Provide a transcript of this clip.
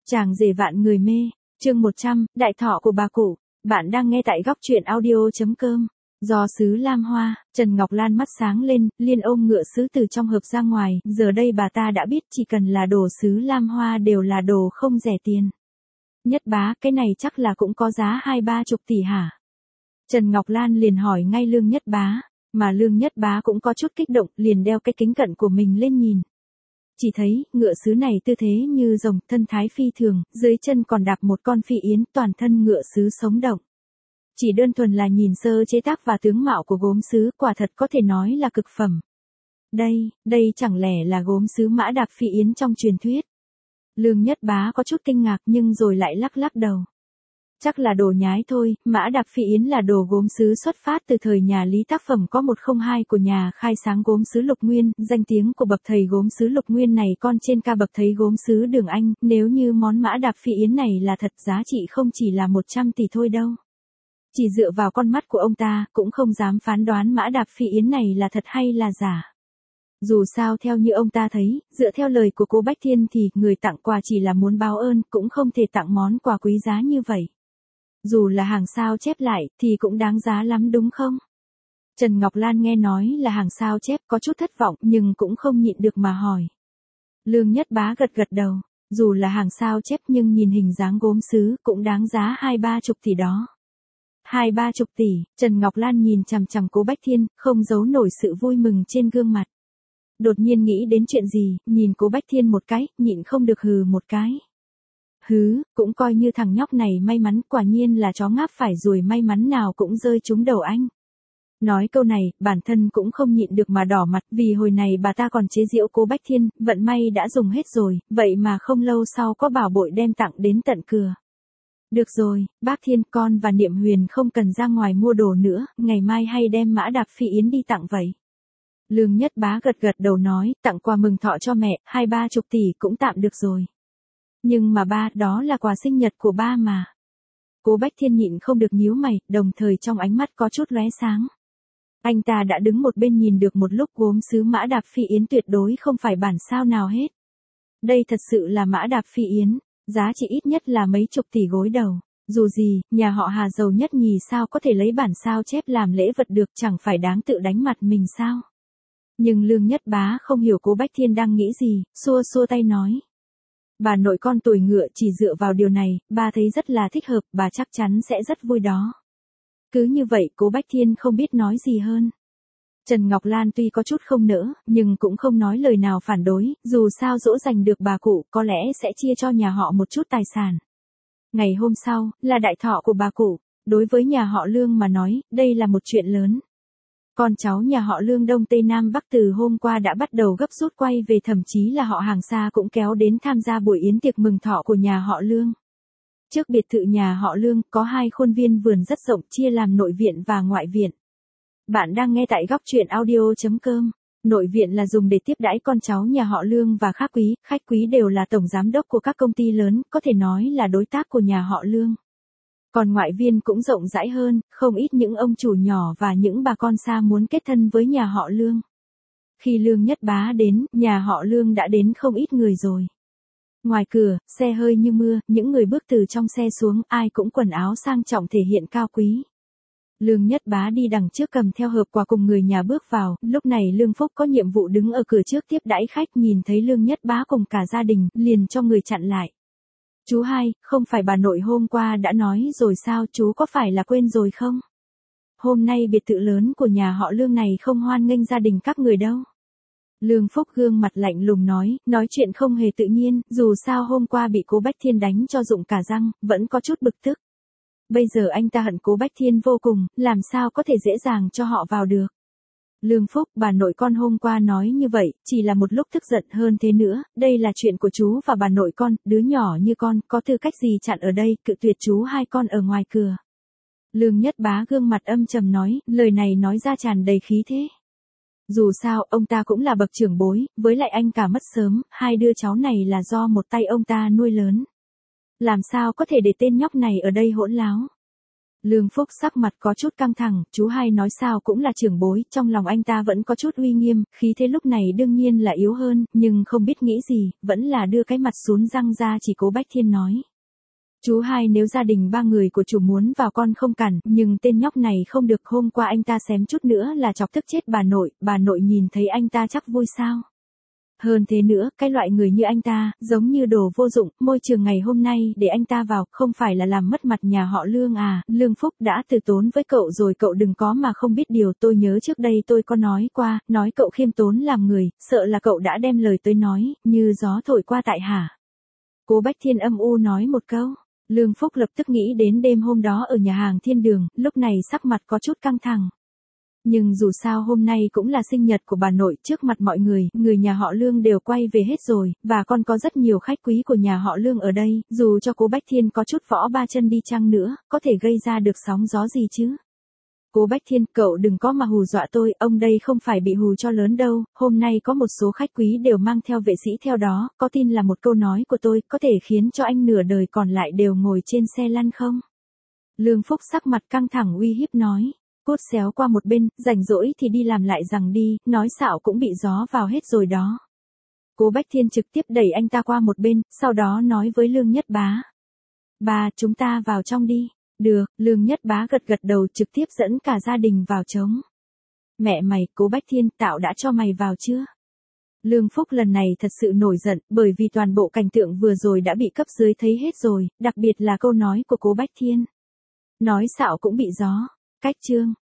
Chàng rể vạn người mê, chương 100, đại thọ của bà cụ. Bạn đang nghe tại góc truyện audio.com. Do sứ Lam Hoa, Trần Ngọc Lan mắt sáng lên, liên ôm ngựa sứ từ trong hộp ra ngoài, giờ đây bà ta đã biết chỉ cần là đồ sứ Lam Hoa đều là đồ không rẻ tiền. Nhất bá, cái này chắc là cũng có giá 20-30 tỷ hả? Trần Ngọc Lan liền hỏi ngay Lương Nhất Bá, mà Lương Nhất Bá cũng có chút kích động, liền đeo cái kính cận của mình lên nhìn. Chỉ thấy, ngựa sứ này tư thế như rồng, thân thái phi thường, dưới chân còn đạp một con phi yến, toàn thân ngựa sứ sống động. Chỉ đơn thuần là nhìn sơ chế tác và tướng mạo của gốm sứ, quả thật có thể nói là cực phẩm. Đây chẳng lẽ là gốm sứ mã đạp phi yến trong truyền thuyết? Lương Nhất Bá có chút kinh ngạc nhưng rồi lại lắc đầu. Chắc là đồ nhái thôi, mã đạp phi yến là đồ gốm sứ xuất phát từ thời nhà Lý, tác phẩm có 102 của nhà khai sáng gốm sứ Lục Nguyên, danh tiếng của bậc thầy gốm sứ Lục Nguyên này con trên ca bậc thầy gốm sứ Đường Anh, nếu như món mã đạp phi yến này là thật, giá trị không chỉ là 100 tỷ thôi đâu. Chỉ dựa vào con mắt của ông ta, cũng không dám phán đoán mã đạp phi yến này là thật hay là giả. Dù sao theo như ông ta thấy, dựa theo lời của cô Bách Thiên thì người tặng quà chỉ là muốn báo ơn, cũng không thể tặng món quà quý giá như vậy. Dù là hàng sao chép lại, thì cũng đáng giá lắm đúng không? Trần Ngọc Lan nghe nói là hàng sao chép có chút thất vọng nhưng cũng không nhịn được mà hỏi. Lương Nhất Bá gật đầu, dù là hàng sao chép nhưng nhìn hình dáng gốm sứ cũng đáng giá 20-30 tỷ đó. 20-30 tỷ, Trần Ngọc Lan nhìn chằm chằm cô Bách Thiên, không giấu nổi sự vui mừng trên gương mặt. Đột nhiên nghĩ đến chuyện gì, nhìn cô Bách Thiên một cái, nhịn không được hừ một cái. Cũng coi như thằng nhóc này may mắn, quả nhiên là chó ngáp phải ruồi, may mắn nào cũng rơi trúng đầu anh. Nói câu này, bản thân cũng không nhịn được mà đỏ mặt, vì hồi này bà ta còn chế giễu cô Bách Thiên, vận may đã dùng hết rồi, vậy mà không lâu sau có bảo bội đem tặng đến tận cửa. Được rồi, bác Thiên, con và Niệm Huyền không cần ra ngoài mua đồ nữa, ngày mai hay đem mã đạp phi yến đi tặng vậy. Lương Nhất Bá gật đầu nói, tặng quà mừng thọ cho mẹ, 20-30 tỷ cũng tạm được rồi. Nhưng mà ba, đó là quà sinh nhật của ba mà. Cố Bách Thiên nhịn không được nhíu mày, đồng thời trong ánh mắt có chút lóe sáng. Anh ta đã đứng một bên nhìn được một lúc, gốm sứ mã đạp phi yến tuyệt đối không phải bản sao nào hết. Đây thật sự là mã đạp phi yến, giá trị ít nhất là mấy chục tỷ gối đầu. Dù gì, nhà họ Hà giàu nhất nhì sao có thể lấy bản sao chép làm lễ vật được, chẳng phải đáng tự đánh mặt mình sao? Nhưng Lương Nhất Bá không hiểu Cố Bách Thiên đang nghĩ gì, xua tay nói. Bà nội con tuổi ngựa, chỉ dựa vào điều này, bà thấy rất là thích hợp, bà chắc chắn sẽ rất vui đó. Cứ như vậy, Cố Bách Thiên không biết nói gì hơn. Trần Ngọc Lan tuy có chút không nỡ, nhưng cũng không nói lời nào phản đối, dù sao dỗ dành được bà cụ, có lẽ sẽ chia cho nhà họ một chút tài sản. Ngày hôm sau, là đại thọ của bà cụ, đối với nhà họ Lương mà nói, đây là một chuyện lớn. Con cháu nhà họ Lương Đông Tây Nam Bắc từ hôm qua đã bắt đầu gấp rút quay về, thậm chí là họ hàng xa cũng kéo đến tham gia buổi yến tiệc mừng thọ của nhà họ Lương. Trước biệt thự nhà họ Lương có 2 khuôn viên vườn rất rộng, chia làm nội viện và ngoại viện. Bạn đang nghe tại góc truyện audio.com. Nội viện là dùng để tiếp đãi con cháu nhà họ Lương và khách quý đều là tổng giám đốc của các công ty lớn, có thể nói là đối tác của nhà họ Lương. Còn ngoại viên cũng rộng rãi hơn, không ít những ông chủ nhỏ và những bà con xa muốn kết thân với nhà họ Lương. Khi Lương Nhất Bá đến, nhà họ Lương đã đến không ít người rồi. Ngoài cửa, xe hơi như mưa, những người bước từ trong xe xuống, ai cũng quần áo sang trọng thể hiện cao quý. Lương Nhất Bá đi đằng trước cầm theo hộp quà cùng người nhà bước vào, lúc này Lương Phúc có nhiệm vụ đứng ở cửa trước tiếp đãi khách, nhìn thấy Lương Nhất Bá cùng cả gia đình, liền cho người chặn lại. Chú hai, không phải bà nội hôm qua đã nói rồi sao, chú có phải là quên rồi không? Hôm nay biệt thự lớn của nhà họ Lương này không hoan nghênh gia đình các người đâu. Lương Phúc gương mặt lạnh lùng nói chuyện không hề tự nhiên, dù sao hôm qua bị Cố Bách Thiên đánh cho rụng cả răng, vẫn có chút bực tức. Bây giờ anh ta hận Cố Bách Thiên vô cùng, làm sao có thể dễ dàng cho họ vào được. Lương Phúc, bà nội con hôm qua nói như vậy, chỉ là một lúc tức giận, hơn thế nữa, đây là chuyện của chú và bà nội con, đứa nhỏ như con, có tư cách gì chặn ở đây, cự tuyệt chú hai con ở ngoài cửa. Lương Nhất Bá gương mặt âm trầm nói, lời này nói ra tràn đầy khí thế. Dù sao, ông ta cũng là bậc trưởng bối, với lại anh cả mất sớm, 2 đứa cháu này là do một tay ông ta nuôi lớn. Làm sao có thể để tên nhóc này ở đây hỗn láo. Lương Phúc sắc mặt có chút căng thẳng, chú hai nói sao cũng là trưởng bối, trong lòng anh ta vẫn có chút uy nghiêm, khí thế lúc này đương nhiên là yếu hơn, nhưng không biết nghĩ gì, vẫn là đưa cái mặt xuống răng ra chỉ Cố Bách Thiên nói. Chú hai nếu gia đình ba người của chủ muốn vào con không cản, nhưng tên nhóc này không được, hôm qua anh ta xém chút nữa là chọc tức chết bà nội nhìn thấy anh ta chắc vui sao. Hơn thế nữa, cái loại người như anh ta, giống như đồ vô dụng, môi trường ngày hôm nay để anh ta vào, không phải là làm mất mặt nhà họ Lương à, Lương Phúc đã từ tốn với cậu rồi, cậu đừng có mà không biết điều, tôi nhớ trước đây tôi có nói qua, nói cậu khiêm tốn làm người, sợ là cậu đã đem lời tới nói, như gió thổi qua tại hả. Cố Bách Thiên âm u nói một câu. Lương Phúc lập tức nghĩ đến đêm hôm đó ở nhà hàng Thiên Đường, lúc này sắc mặt có chút căng thẳng. Nhưng dù sao hôm nay cũng là sinh nhật của bà nội, trước mặt mọi người, người nhà họ Lương đều quay về hết rồi, và còn có rất nhiều khách quý của nhà họ Lương ở đây, dù cho Cố Bách Thiên có chút võ ba chân đi chăng nữa, có thể gây ra được sóng gió gì chứ. Cố Bách Thiên, cậu đừng có mà hù dọa tôi, ông đây không phải bị hù cho lớn đâu, hôm nay có một số khách quý đều mang theo vệ sĩ theo đó, có tin là một câu nói của tôi, có thể khiến cho anh nửa đời còn lại đều ngồi trên xe lăn không? Lương Phúc sắc mặt căng thẳng uy hiếp nói. Cút xéo qua một bên, rảnh rỗi thì đi làm lại rằng đi, nói xạo cũng bị gió vào hết rồi đó. Cố Bách Thiên trực tiếp đẩy anh ta qua một bên, sau đó nói với Lương Nhất Bá. Bà, chúng ta vào trong đi. Được, Lương Nhất Bá gật gật đầu trực tiếp dẫn cả gia đình vào trống. Mẹ mày, Cố Bách Thiên, tạo đã cho mày vào chưa? Lương Phúc lần này thật sự nổi giận, bởi vì toàn bộ cảnh tượng vừa rồi đã bị cấp dưới thấy hết rồi, đặc biệt là câu nói của Cố Bách Thiên. Nói xạo cũng bị gió. Cách chương.